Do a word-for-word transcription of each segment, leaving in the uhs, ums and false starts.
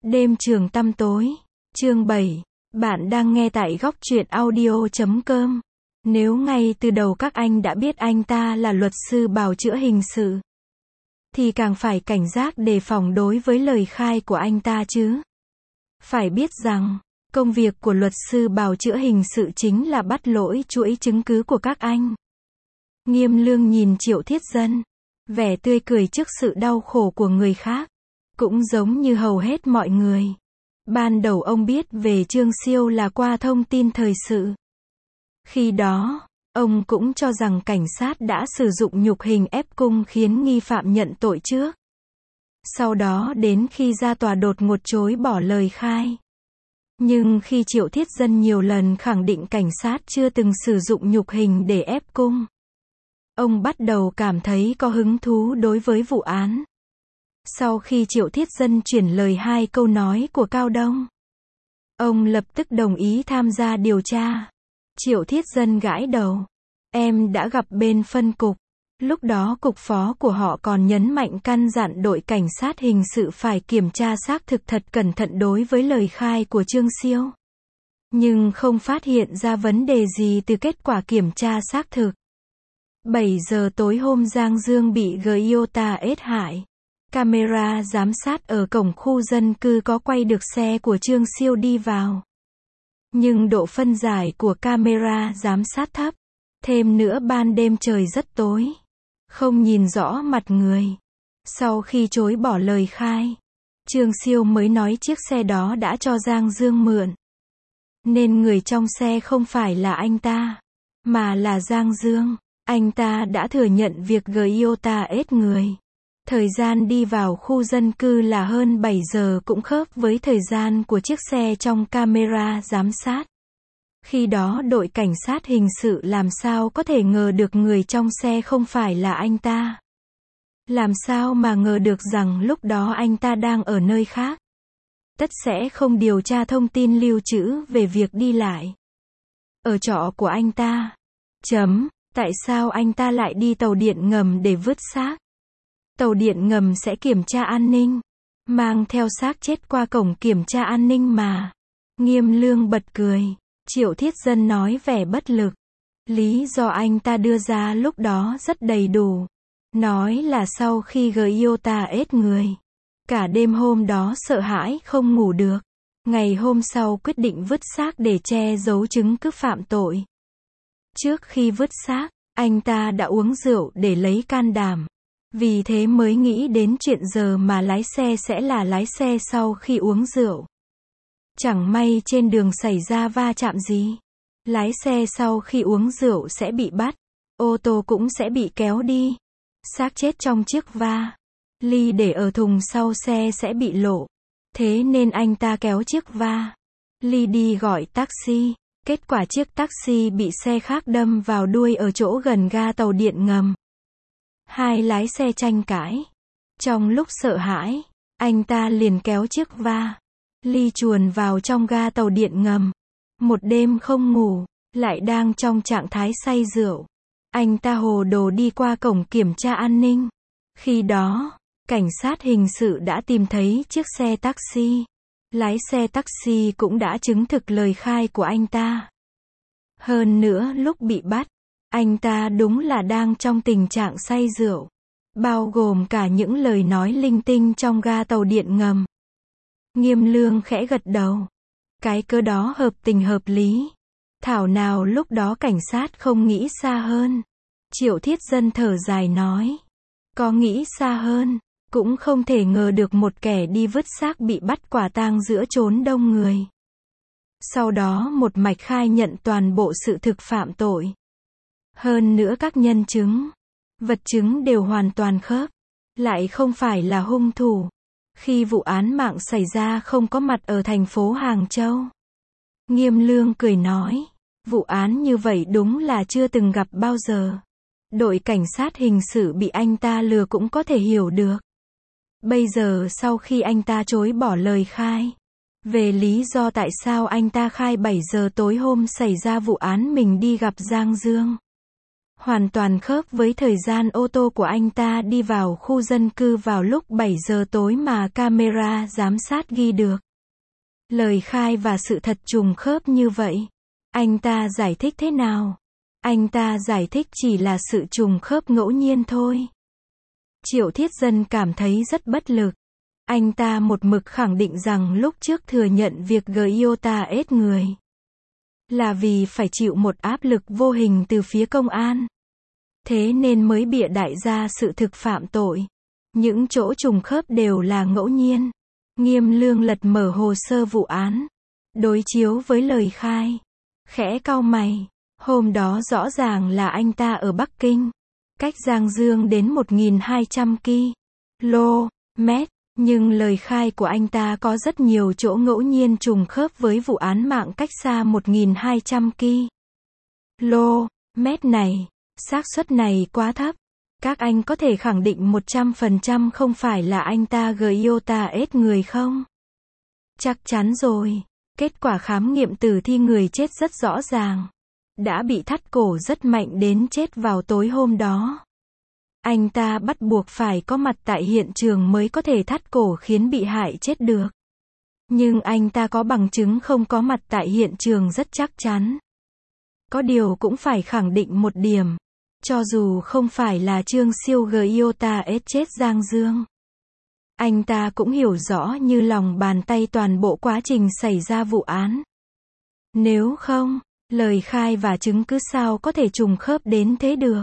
Đêm trường tăm tối, chương bảy. Bạn đang nghe tại góc truyện audio chấm com. Nếu ngay từ đầu các anh đã biết anh ta là luật sư bào chữa hình sự, thì càng phải cảnh giác đề phòng đối với lời khai của anh ta chứ. Phải biết rằng, công việc của luật sư bào chữa hình sự chính là bắt lỗi chuỗi chứng cứ của các anh. Nghiêm Lương nhìn Triệu Thiết Dân, vẻ tươi cười trước sự đau khổ của người khác. Cũng giống như hầu hết mọi người. Ban đầu ông biết về Trương Siêu là qua thông tin thời sự. Khi đó, ông cũng cho rằng cảnh sát đã sử dụng nhục hình ép cung khiến nghi phạm nhận tội trước. Sau đó đến khi ra tòa đột ngột chối bỏ lời khai. Nhưng khi Triệu Thiết Dân nhiều lần khẳng định cảnh sát chưa từng sử dụng nhục hình để ép cung, ông bắt đầu cảm thấy có hứng thú đối với vụ án. Sau khi Triệu Thiết Dân chuyển lời hai câu nói của Cao Đông, ông lập tức đồng ý tham gia điều tra. Triệu Thiết Dân gãi đầu. Em đã gặp bên phân cục. Lúc đó cục phó của họ còn nhấn mạnh căn dặn đội cảnh sát hình sự phải kiểm tra xác thực thật cẩn thận đối với lời khai của Trương Siêu. Nhưng không phát hiện ra vấn đề gì từ kết quả kiểm tra xác thực. bảy giờ tối hôm Giang Dương bị Giota ết hại. Camera giám sát ở cổng khu dân cư có quay được xe của Trương Siêu đi vào. Nhưng độ phân giải của camera giám sát thấp. Thêm nữa ban đêm trời rất tối. Không nhìn rõ mặt người. Sau khi chối bỏ lời khai, Trương Siêu mới nói chiếc xe đó đã cho Giang Dương mượn. Nên người trong xe không phải là anh ta, mà là Giang Dương. Anh ta đã thừa nhận việc Giota ết người. Thời gian đi vào khu dân cư là hơn bảy giờ cũng khớp với thời gian của chiếc xe trong camera giám sát. Khi đó đội cảnh sát hình sự làm sao có thể ngờ được người trong xe không phải là anh ta. Làm sao mà ngờ được rằng lúc đó anh ta đang ở nơi khác. Tất sẽ không điều tra thông tin lưu trữ về việc đi lại ở trọ của anh ta. Chấm. Tại sao anh ta lại đi tàu điện ngầm để vứt xác? Tàu điện ngầm sẽ kiểm tra an ninh. Mang theo xác chết qua cổng kiểm tra an ninh mà. Nghiêm Lương bật cười. Triệu Thiết Dân nói vẻ bất lực. Lý do anh ta đưa ra lúc đó rất đầy đủ. Nói là sau khi Giota ết người. Cả đêm hôm đó sợ hãi không ngủ được. Ngày hôm sau quyết định vứt xác để che giấu chứng cứ phạm tội. Trước khi vứt xác, anh ta đã uống rượu để lấy can đảm. Vì thế mới nghĩ đến chuyện giờ mà lái xe sẽ là lái xe sau khi uống rượu. Chẳng may trên đường xảy ra va chạm gì. Lái xe sau khi uống rượu sẽ bị bắt. Ô tô cũng sẽ bị kéo đi. Xác chết trong chiếc va ly để ở thùng sau xe sẽ bị lộ. Thế nên anh ta kéo chiếc va ly đi gọi taxi. Kết quả chiếc taxi bị xe khác đâm vào đuôi ở chỗ gần ga tàu điện ngầm. Hai lái xe tranh cãi. Trong lúc sợ hãi, anh ta liền kéo chiếc va ly chuồn vào trong ga tàu điện ngầm. Một đêm không ngủ, lại đang trong trạng thái say rượu. Anh ta hồ đồ đi qua cổng kiểm tra an ninh. Khi đó, cảnh sát hình sự đã tìm thấy chiếc xe taxi. Lái xe taxi cũng đã chứng thực lời khai của anh ta. Hơn nữa lúc bị bắt, anh ta đúng là đang trong tình trạng say rượu. Bao gồm cả những lời nói linh tinh trong ga tàu điện ngầm. Nghiêm Lương khẽ gật đầu. Cái cớ đó hợp tình hợp lý. Thảo nào lúc đó cảnh sát không nghĩ xa hơn. Triệu Thiết Dân thở dài nói. Có nghĩ xa hơn, cũng không thể ngờ được một kẻ đi vứt xác bị bắt quả tang giữa chốn đông người. Sau đó một mạch khai nhận toàn bộ sự thực phạm tội. Hơn nữa các nhân chứng, vật chứng đều hoàn toàn khớp. Lại không phải là hung thủ. Khi vụ án mạng xảy ra không có mặt ở thành phố Hàng Châu. Nghiêm Lương cười nói. Vụ án như vậy đúng là chưa từng gặp bao giờ. Đội cảnh sát hình sự bị anh ta lừa cũng có thể hiểu được. Bây giờ sau khi anh ta chối bỏ lời khai về lý do tại sao anh ta khai bảy giờ tối hôm xảy ra vụ án mình đi gặp Giang Dương. hoàn toàn khớp với thời gian ô tô của anh ta đi vào khu dân cư vào lúc bảy giờ tối mà camera giám sát ghi được. Lời khai và sự thật trùng khớp như vậy. Anh ta giải thích thế nào? Anh ta giải thích chỉ là sự trùng khớp ngẫu nhiên thôi. Triệu Thiết Dân cảm thấy rất bất lực. Anh ta một mực khẳng định rằng lúc trước thừa nhận việc Giota ết người là vì phải chịu một áp lực vô hình từ phía công an. Thế nên mới bịa đại ra sự thực phạm tội. Những chỗ trùng khớp đều là ngẫu nhiên. Nghiêm Lương lật mở hồ sơ vụ án, đối chiếu với lời khai. Khẽ cau mày. Hôm đó rõ ràng là anh ta ở Bắc Kinh, cách Giang Dương đến một nghìn hai trăm ki lô mét, nhưng lời khai của anh ta có rất nhiều chỗ ngẫu nhiên trùng khớp với vụ án mạng cách xa một nghìn hai trăm ki lô mét này. Xác suất này quá thấp. Các anh có thể khẳng định một trăm phần trăm không phải là anh ta Giota ết người không? Chắc chắn rồi. Kết quả khám nghiệm tử thi người chết rất rõ ràng. Đã bị thắt cổ rất mạnh đến chết vào tối hôm đó. Anh ta bắt buộc phải có mặt tại hiện trường mới có thể thắt cổ khiến bị hại chết được. Nhưng anh ta có bằng chứng không có mặt tại hiện trường rất chắc chắn. Có điều cũng phải khẳng định một điểm. Cho dù không phải là Trương Siêu Giota ết chết Giang Dương, anh ta cũng hiểu rõ như lòng bàn tay toàn bộ quá trình xảy ra vụ án. Nếu không, lời khai và chứng cứ sao có thể trùng khớp đến thế được?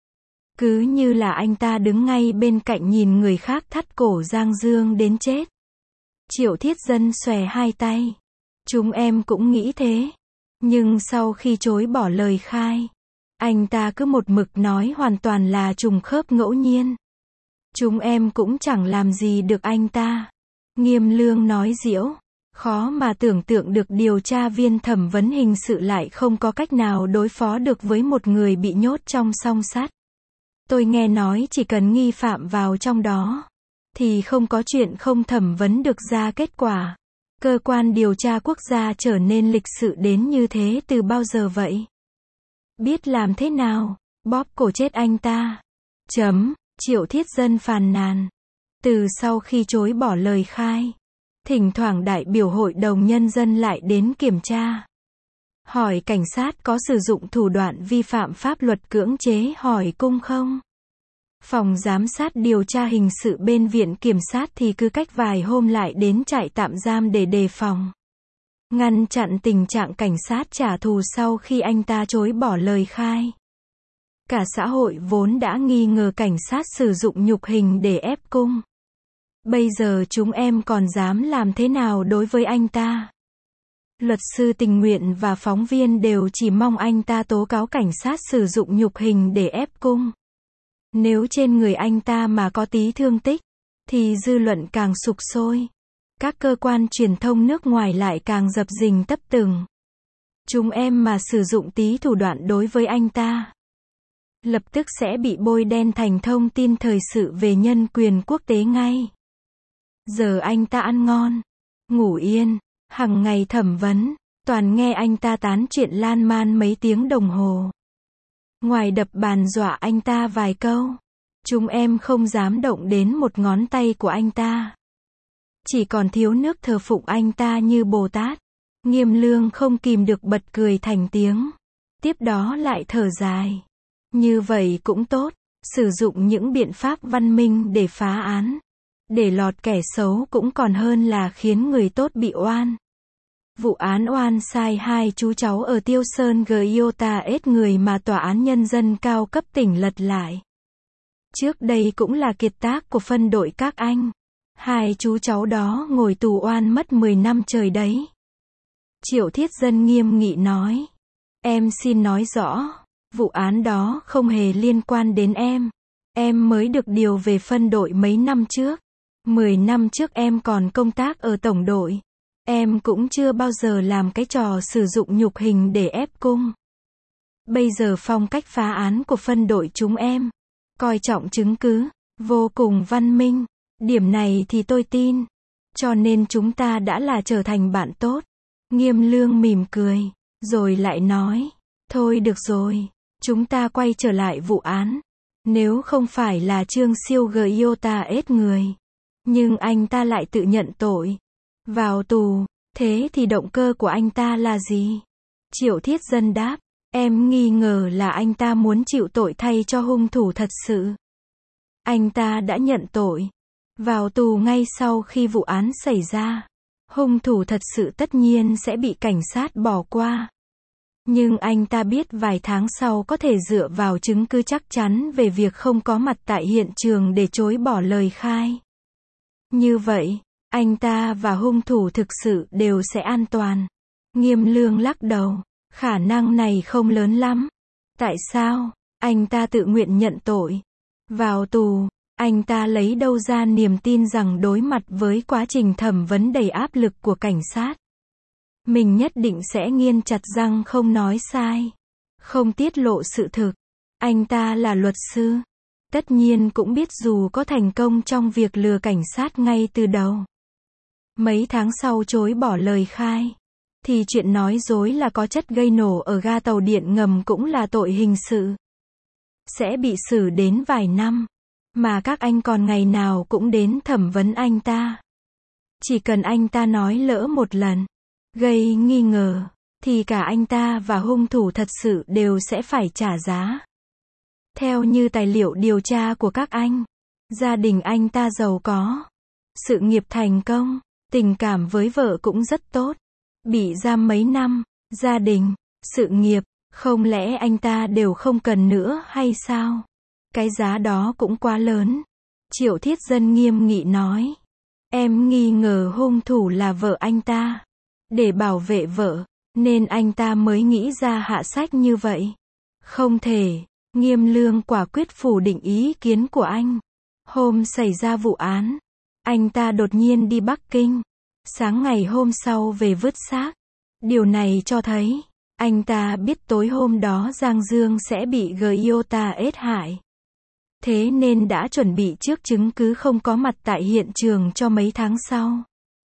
Cứ như là anh ta đứng ngay bên cạnh nhìn người khác thắt cổ Giang Dương đến chết. Triệu Thiết Dân xòe hai tay. Chúng em cũng nghĩ thế. Nhưng sau khi chối bỏ lời khai, anh ta cứ một mực nói hoàn toàn là trùng khớp ngẫu nhiên. Chúng em cũng chẳng làm gì được anh ta. Nghiêm Lương nói giễu. Khó mà tưởng tượng được điều tra viên thẩm vấn hình sự lại không có cách nào đối phó được với một người bị nhốt trong song sắt. Tôi nghe nói chỉ cần nghi phạm vào trong đó, thì không có chuyện không thẩm vấn được ra kết quả. Cơ quan điều tra quốc gia trở nên lịch sự đến như thế từ bao giờ vậy? Biết làm thế nào? Bóp cổ chết anh ta. Chấm. Triệu Thiết Dân phàn nàn. Từ sau khi chối bỏ lời khai, thỉnh thoảng đại biểu hội đồng nhân dân lại đến kiểm tra. Hỏi cảnh sát có sử dụng thủ đoạn vi phạm pháp luật cưỡng chế hỏi cung không? Phòng giám sát điều tra hình sự bên viện kiểm sát thì cứ cách vài hôm lại đến trại tạm giam để đề phòng. Ngăn chặn tình trạng cảnh sát trả thù sau khi anh ta chối bỏ lời khai. Cả xã hội vốn đã nghi ngờ cảnh sát sử dụng nhục hình để ép cung. Bây giờ chúng em còn dám làm thế nào đối với anh ta? Luật sư tình nguyện và phóng viên đều chỉ mong anh ta tố cáo cảnh sát sử dụng nhục hình để ép cung. Nếu trên người anh ta mà có tí thương tích, thì dư luận càng sục sôi. Các cơ quan truyền thông nước ngoài lại càng dập dình tấp từng. Chúng em mà sử dụng tí thủ đoạn đối với anh ta, lập tức sẽ bị bôi đen thành thông tin thời sự về nhân quyền quốc tế ngay. Giờ anh ta ăn ngon, ngủ yên, hằng ngày thẩm vấn, toàn nghe anh ta tán chuyện lan man mấy tiếng đồng hồ. Ngoài đập bàn dọa anh ta vài câu, chúng em không dám động đến một ngón tay của anh ta. Chỉ còn thiếu nước thờ phụng anh ta như Bồ Tát. Nghiêm Lương không kìm được bật cười thành tiếng. Tiếp đó lại thở dài. Như vậy cũng tốt, sử dụng những biện pháp văn minh để phá án, để lọt kẻ xấu cũng còn hơn là khiến người tốt bị oan. Vụ án oan sai hai chú cháu ở Tiêu Sơn Giota ết người mà Tòa án Nhân dân cao cấp tỉnh lật lại. Trước đây cũng là kiệt tác của phân đội các anh. Hai chú cháu đó ngồi tù oan mất mười năm trời đấy. Triệu Thiết Dân nghiêm nghị nói. Em xin nói rõ, vụ án đó không hề liên quan đến em. Em mới được điều về phân đội mấy năm trước. Mười năm trước em còn công tác ở tổng đội. Em cũng chưa bao giờ làm cái trò sử dụng nhục hình để ép cung. Bây giờ phong cách phá án của phân đội chúng em, coi trọng chứng cứ, vô cùng văn minh. Điểm này thì tôi tin. Cho nên chúng ta đã là trở thành bạn tốt. Nghiêm Lương mỉm cười, rồi lại nói. Thôi được rồi, Chúng ta quay trở lại vụ án. Nếu không phải là Trương Siêu Giota ết người, nhưng anh ta lại tự nhận tội, vào tù, thế thì động cơ của anh ta là gì? Triệu Thiết Dân đáp, em nghi ngờ là anh ta muốn chịu tội thay cho hung thủ thật sự. Anh ta đã nhận tội, vào tù ngay sau khi vụ án xảy ra. Hung thủ thật sự tất nhiên sẽ bị cảnh sát bỏ qua. Nhưng anh ta biết vài tháng sau có thể dựa vào chứng cứ chắc chắn về việc không có mặt tại hiện trường để chối bỏ lời khai. Như vậy, anh ta và hung thủ thực sự đều sẽ an toàn. Nghiêm Lương lắc đầu, khả năng này không lớn lắm. Tại sao? Anh ta tự nguyện nhận tội. Vào tù, anh ta lấy đâu ra niềm tin rằng đối mặt với quá trình thẩm vấn đầy áp lực của cảnh sát, mình nhất định sẽ nghiến chặt răng không nói sai, không tiết lộ sự thực. Anh ta là luật sư, tất nhiên cũng biết dù có thành công trong việc lừa cảnh sát ngay từ đầu, mấy tháng sau chối bỏ lời khai, thì chuyện nói dối là có chất gây nổ ở ga tàu điện ngầm cũng là tội hình sự, sẽ bị xử đến vài năm. Mà các anh còn ngày nào cũng đến thẩm vấn anh ta. Chỉ cần anh ta nói lỡ một lần, gây nghi ngờ, thì cả anh ta và hung thủ thật sự đều sẽ phải trả giá. Theo như tài liệu điều tra của các anh, gia đình anh ta giàu có, sự nghiệp thành công, tình cảm với vợ cũng rất tốt. Bị giam mấy năm, gia đình, sự nghiệp, không lẽ anh ta đều không cần nữa hay sao? Cái giá đó cũng quá lớn. Triệu Thiết Dân nghiêm nghị nói. Em nghi ngờ hung thủ là vợ anh ta. Để bảo vệ vợ, nên anh ta mới nghĩ ra hạ sách như vậy. Không thể. Nghiêm Lương quả quyết phủ định ý kiến của anh. Hôm xảy ra vụ án, anh ta đột nhiên đi Bắc Kinh. Sáng ngày hôm sau về vứt xác. Điều này cho thấy, anh ta biết tối hôm đó Giang Dương sẽ bị Giota ết hại. Thế nên đã chuẩn bị trước chứng cứ không có mặt tại hiện trường cho mấy tháng sau.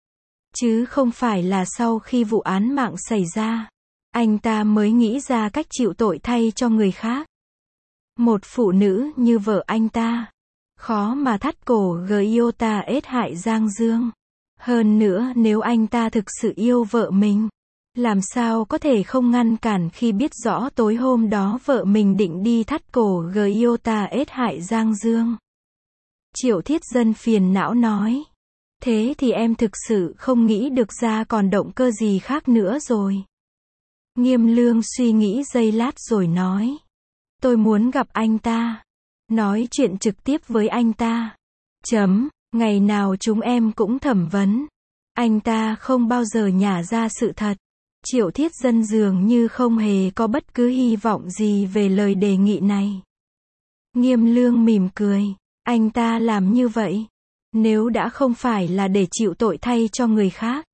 Chứ không phải là sau khi vụ án mạng xảy ra, anh ta mới nghĩ ra cách chịu tội thay cho người khác. Một phụ nữ như vợ anh ta, khó mà thắt cổ Giota ết hại Giang Dương. Hơn nữa nếu anh ta thực sự yêu vợ mình, làm sao có thể không ngăn cản khi biết rõ tối hôm đó vợ mình định đi thắt cổ Giota ết hại Giang Dương. Triệu Thiết Dân phiền não nói. Thế thì em thực sự không nghĩ được ra còn động cơ gì khác nữa rồi. Nghiêm Lương suy nghĩ giây lát rồi nói. Tôi muốn gặp anh ta. Nói chuyện trực tiếp với anh ta. Chấm, ngày nào chúng em cũng thẩm vấn. Anh ta không bao giờ nhả ra sự thật. Triệu Thiết Dân dường như không hề có bất cứ hy vọng gì về lời đề nghị này. Nghiêm Lương mỉm cười. Anh ta làm như vậy, nếu đã không phải là để chịu tội thay cho người khác,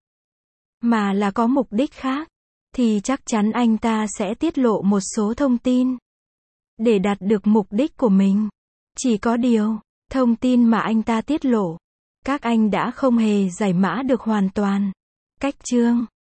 mà là có mục đích khác, thì chắc chắn anh ta sẽ tiết lộ một số thông tin để đạt được mục đích của mình. Chỉ có điều, thông tin mà anh ta tiết lộ, các anh đã không hề giải mã được hoàn toàn. Cách chương